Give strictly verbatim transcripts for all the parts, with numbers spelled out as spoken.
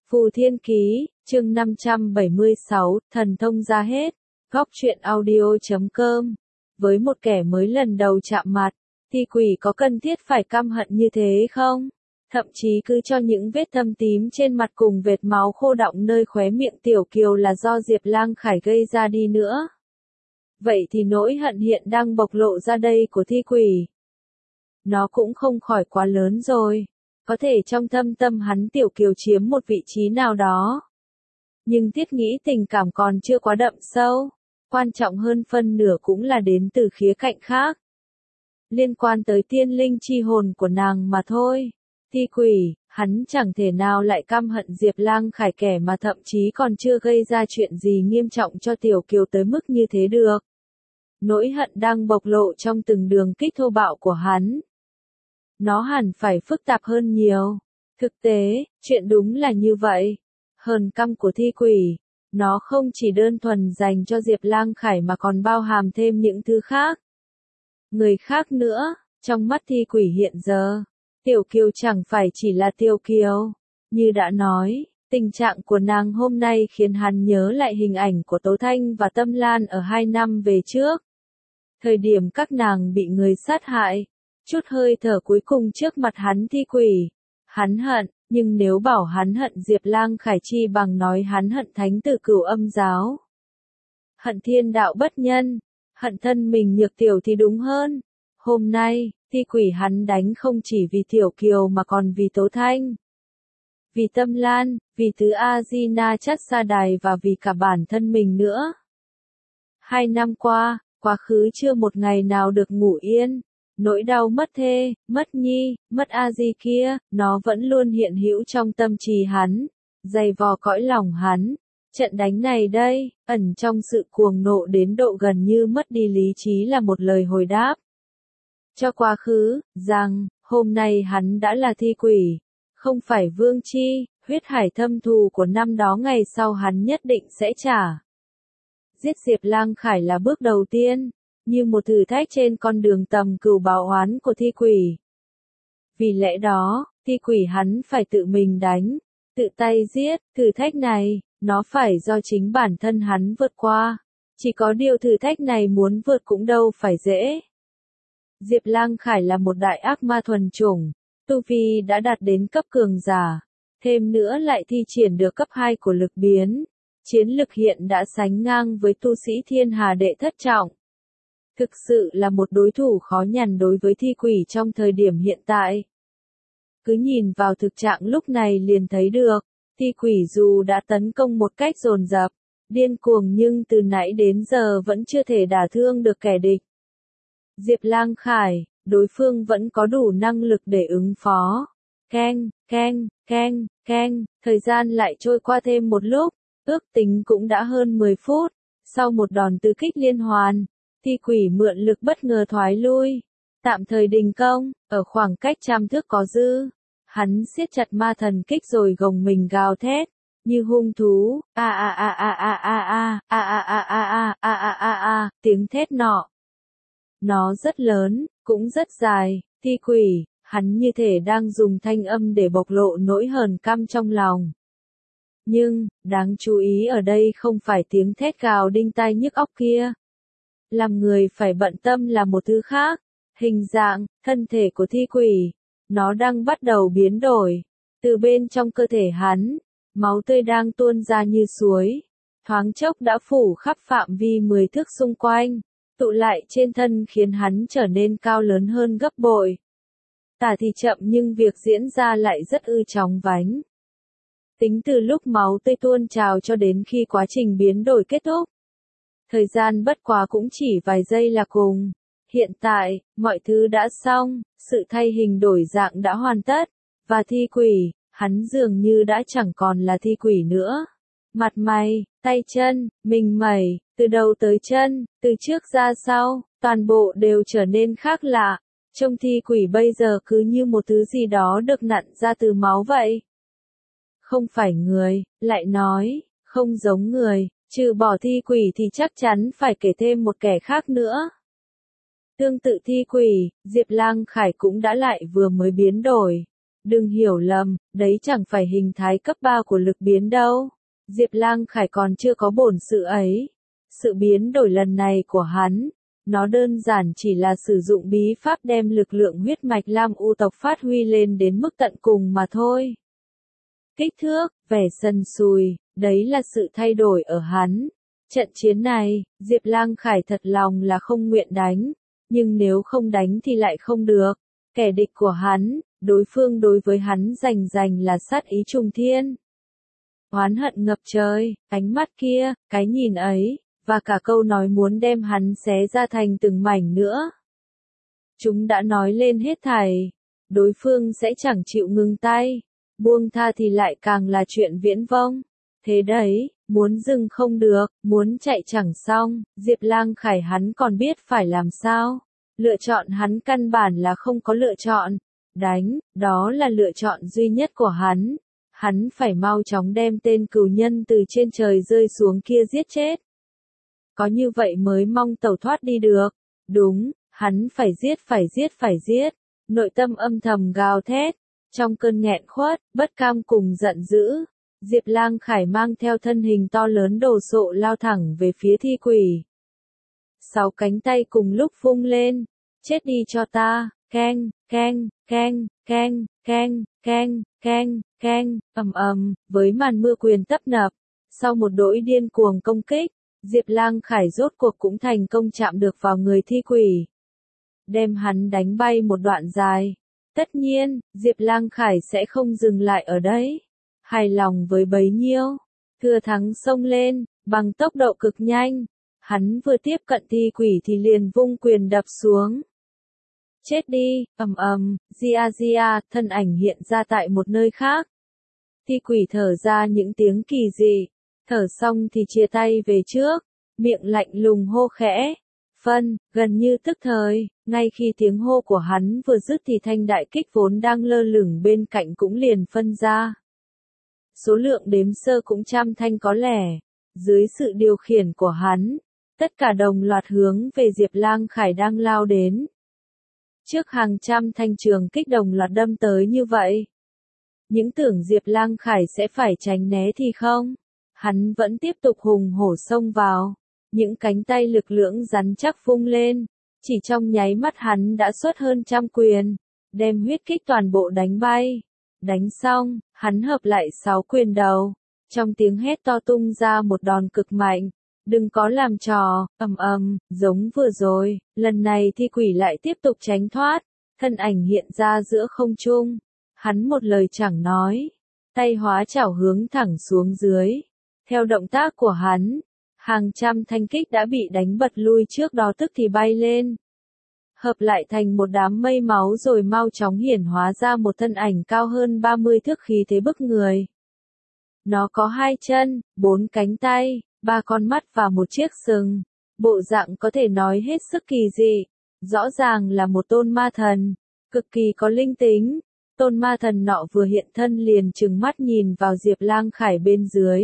Phù Thiên Ký, chương năm trăm bảy mươi sáu, thần thông ra hết. Góc truyện audio chấm com. Với một kẻ mới lần đầu chạm mặt, thi quỷ có cần thiết phải căm hận như thế không? Thậm chí cứ cho những vết thâm tím trên mặt cùng vệt máu khô đọng nơi khóe miệng Tiểu Kiều là do Diệp Lang Khải gây ra đi nữa. Vậy thì nỗi hận hiện đang bộc lộ ra đây của thi quỷ, nó cũng không khỏi quá lớn rồi. Có thể trong thâm tâm hắn Tiểu Kiều chiếm một vị trí nào đó. Nhưng thiết nghĩ tình cảm còn chưa quá đậm sâu. Quan trọng hơn phân nửa cũng là đến từ khía cạnh khác. Liên quan tới tiên linh chi hồn của nàng mà thôi. Thi quỷ, hắn chẳng thể nào lại căm hận Diệp Lang Khải kẻ mà thậm chí còn chưa gây ra chuyện gì nghiêm trọng cho Tiểu Kiều tới mức như thế được. Nỗi hận đang bộc lộ trong từng đường kích thô bạo của hắn. Nó hẳn phải phức tạp hơn nhiều. Thực tế, chuyện đúng là như vậy. Hờn căm của thi quỷ, nó không chỉ đơn thuần dành cho Diệp Lang Khải mà còn bao hàm thêm những thứ khác. Người khác nữa, trong mắt thi quỷ hiện giờ, Tiểu Kiều chẳng phải chỉ là Tiểu Kiều. Như đã nói, tình trạng của nàng hôm nay khiến hắn nhớ lại hình ảnh của Tố Thanh và Tâm Lan ở hai năm về trước. Thời điểm các nàng bị người sát hại. Chút hơi thở cuối cùng trước mặt hắn thi quỷ. Hắn hận, nhưng nếu bảo hắn hận Diệp Lang Khải chi bằng nói hắn hận thánh tử Cửu Âm giáo. Hận thiên đạo bất nhân, hận thân mình nhược tiểu thì đúng hơn. Hôm nay, thi quỷ hắn đánh không chỉ vì Tiểu Kiều mà còn vì Tố Thanh. Vì Tâm Lan, vì Tứ A-di-na Chát Sa Đài và vì cả bản thân mình nữa. Hai năm qua, quá khứ chưa một ngày nào được ngủ yên. Nỗi đau mất thê, mất nhi, mất A Di kia, nó vẫn luôn hiện hữu trong tâm trí hắn, dày vò cõi lòng hắn. Trận đánh này đây, ẩn trong sự cuồng nộ đến độ gần như mất đi lý trí là một lời hồi đáp cho quá khứ, rằng, hôm nay hắn đã là thi quỷ, không phải vương chi, huyết hải thâm thù của năm đó ngày sau hắn nhất định sẽ trả. Giết Diệp Lang Khải là bước đầu tiên. Như một thử thách trên con đường tầm cửu báo oán của thi quỷ. Vì lẽ đó, thi quỷ hắn phải tự mình đánh, tự tay giết. Thử thách này, nó phải do chính bản thân hắn vượt qua. Chỉ có điều thử thách này muốn vượt cũng đâu phải dễ. Diệp Lang Khải là một đại ác ma thuần chủng, tu vi đã đạt đến cấp cường giả, thêm nữa lại thi triển được cấp hai của lực biến. Chiến lực hiện đã sánh ngang với tu sĩ thiên hà đệ thất trọng. Thực sự là một đối thủ khó nhằn đối với thi quỷ trong thời điểm hiện tại. Cứ nhìn vào thực trạng lúc này liền thấy được, thi quỷ dù đã tấn công một cách dồn dập, điên cuồng nhưng từ nãy đến giờ vẫn chưa thể đả thương được kẻ địch. Diệp Lang Khải, đối phương vẫn có đủ năng lực để ứng phó. Keng, keng, keng, keng, thời gian lại trôi qua thêm một lúc, ước tính cũng đã hơn mười phút, sau một đòn tứ kích liên hoàn. Thi quỷ mượn lực bất ngờ thoái lui, tạm thời đình công, ở khoảng cách trăm thước có dư. Hắn siết chặt ma thần kích rồi gồng mình gào thét, như hung thú, a a a a a a a, a a a a a a a a a, tiếng thét nọ. Nó rất lớn, cũng rất dài, thi quỷ, hắn như thể đang dùng thanh âm để bộc lộ nỗi hờn căm trong lòng. Nhưng, đáng chú ý ở đây không phải tiếng thét gào đinh tai nhức óc kia. Làm người phải bận tâm là một thứ khác, hình dạng, thân thể của thi quỷ, nó đang bắt đầu biến đổi. Từ bên trong cơ thể hắn, máu tươi đang tuôn ra như suối, thoáng chốc đã phủ khắp phạm vi mười thước xung quanh, tụ lại trên thân khiến hắn trở nên cao lớn hơn gấp bội. Tả thì chậm nhưng việc diễn ra lại rất ư chóng vánh. Tính từ lúc máu tươi tuôn trào cho đến khi quá trình biến đổi kết thúc. Thời gian bất quá cũng chỉ vài giây là cùng. Hiện tại, mọi thứ đã xong, sự thay hình đổi dạng đã hoàn tất, và thi quỷ, hắn dường như đã chẳng còn là thi quỷ nữa. Mặt mày, tay chân, mình mẩy, từ đầu tới chân, từ trước ra sau, toàn bộ đều trở nên khác lạ. Trông thi quỷ bây giờ cứ như một thứ gì đó được nặn ra từ máu vậy. Không phải người, lại nói, không giống người. Trừ bỏ thi quỷ thì chắc chắn phải kể thêm một kẻ khác nữa. Tương tự thi quỷ, Diệp Lang Khải cũng đã lại vừa mới biến đổi. Đừng hiểu lầm, đấy chẳng phải hình thái cấp ba của lực biến đâu. Diệp Lang Khải còn chưa có bổn sự ấy. Sự biến đổi lần này của hắn, nó đơn giản chỉ là sử dụng bí pháp đem lực lượng huyết mạch Lam U tộc phát huy lên đến mức tận cùng mà thôi. Kích thước, vẻ sần sùi, đấy là sự thay đổi ở hắn. Trận chiến này, Diệp Lang Khải thật lòng là không nguyện đánh, nhưng nếu không đánh thì lại không được. Kẻ địch của hắn, đối phương đối với hắn rành rành là sát ý trùng thiên. Oán hận ngập trời, ánh mắt kia, cái nhìn ấy, và cả câu nói muốn đem hắn xé ra thành từng mảnh nữa. Chúng đã nói lên hết thảy, đối phương sẽ chẳng chịu ngừng tay, buông tha thì lại càng là chuyện viễn vông. Thế đấy, muốn dừng không được, muốn chạy chẳng xong, Diệp Lang Khải hắn còn biết phải làm sao. Lựa chọn hắn căn bản là không có lựa chọn. Đánh, đó là lựa chọn duy nhất của hắn. Hắn phải mau chóng đem tên cừu nhân từ trên trời rơi xuống kia giết chết. Có như vậy mới mong tẩu thoát đi được. Đúng, hắn phải giết phải giết phải giết. Nội tâm âm thầm gào thét. Trong cơn nghẹn khuất, bất cam cùng giận dữ, Diệp Lang Khải mang theo thân hình to lớn đồ sộ lao thẳng về phía thi quỷ. Sáu cánh tay cùng lúc vung lên. Chết đi cho ta, keng, keng, keng, keng, keng, keng, keng, keng, ầm ầm, với màn mưa quyền tấp nập. Sau một đỗi điên cuồng công kích, Diệp Lang Khải rốt cuộc cũng thành công chạm được vào người thi quỷ. Đem hắn đánh bay một đoạn dài. Tất nhiên, Diệp Lang Khải sẽ không dừng lại ở đấy. Hài lòng với bấy nhiêu, thừa thắng xông lên, bằng tốc độ cực nhanh. Hắn vừa tiếp cận thi quỷ thì liền vung quyền đập xuống. Chết đi, ầm ầm, Gia Gia, thân ảnh hiện ra tại một nơi khác. Thi quỷ thở ra những tiếng kỳ dị, thở xong thì chia tay về trước, miệng lạnh lùng hô khẽ. Phân, gần như tức thời, ngay khi tiếng hô của hắn vừa dứt thì thanh đại kích vốn đang lơ lửng bên cạnh cũng liền phân ra. Số lượng đếm sơ cũng trăm thanh có lẻ, dưới sự điều khiển của hắn, tất cả đồng loạt hướng về Diệp Lang Khải đang lao đến. Trước hàng trăm thanh trường kích đồng loạt đâm tới như vậy, những tưởng Diệp Lang Khải sẽ phải tránh né thì không, hắn vẫn tiếp tục hùng hổ xông vào. Những cánh tay lực lưỡng rắn chắc vung lên, chỉ trong nháy mắt hắn đã xuất hơn trăm quyền, đem huyết kích toàn bộ đánh bay. Đánh xong, hắn hợp lại sáu quyền đầu, trong tiếng hét to tung ra một đòn cực mạnh. Đừng có làm trò, ầm ầm, giống vừa rồi, lần này thi quỷ lại tiếp tục tránh thoát, thân ảnh hiện ra giữa không trung. Hắn một lời chẳng nói, tay hóa chảo hướng thẳng xuống dưới. Theo động tác của hắn, hàng trăm thanh kích đã bị đánh bật lui trước đó tức thì bay lên. Hợp lại thành một đám mây máu rồi mau chóng hiển hóa ra một thân ảnh cao hơn ba mươi thước khí thế bức người. Nó có hai chân, bốn cánh tay, ba con mắt và một chiếc sừng. Bộ dạng có thể nói hết sức kỳ dị. Rõ ràng là một tôn ma thần, cực kỳ có linh tính. Tôn ma thần nọ vừa hiện thân liền trừng mắt nhìn vào Diệp Lang Khải bên dưới.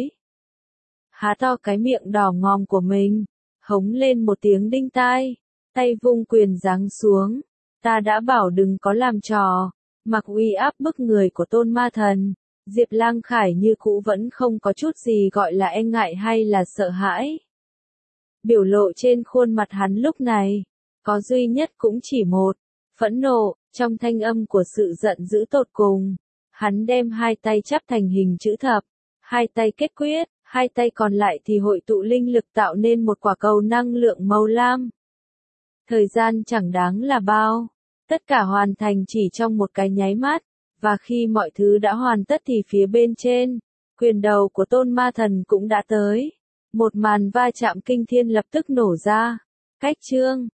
Há to cái miệng đỏ ngòm của mình, hống lên một tiếng đinh tai, tay vung quyền giáng xuống. Ta đã bảo đừng có làm trò, mặc uy áp bức người của tôn ma thần. Diệp Lang Khải như cũ vẫn không có chút gì gọi là e ngại hay là sợ hãi. Biểu lộ trên khuôn mặt hắn lúc này, có duy nhất cũng chỉ một, phẫn nộ, trong thanh âm của sự giận dữ tột cùng. Hắn đem hai tay chắp thành hình chữ thập, hai tay kết quyết, hai tay còn lại thì hội tụ linh lực tạo nên một quả cầu năng lượng màu lam. Thời gian chẳng đáng là bao, tất cả hoàn thành chỉ trong một cái nháy mắt. Và khi mọi thứ đã hoàn tất thì phía bên trên, quyền đầu của tôn ma thần cũng đã tới. Một màn va chạm kinh thiên lập tức nổ ra. Cách chương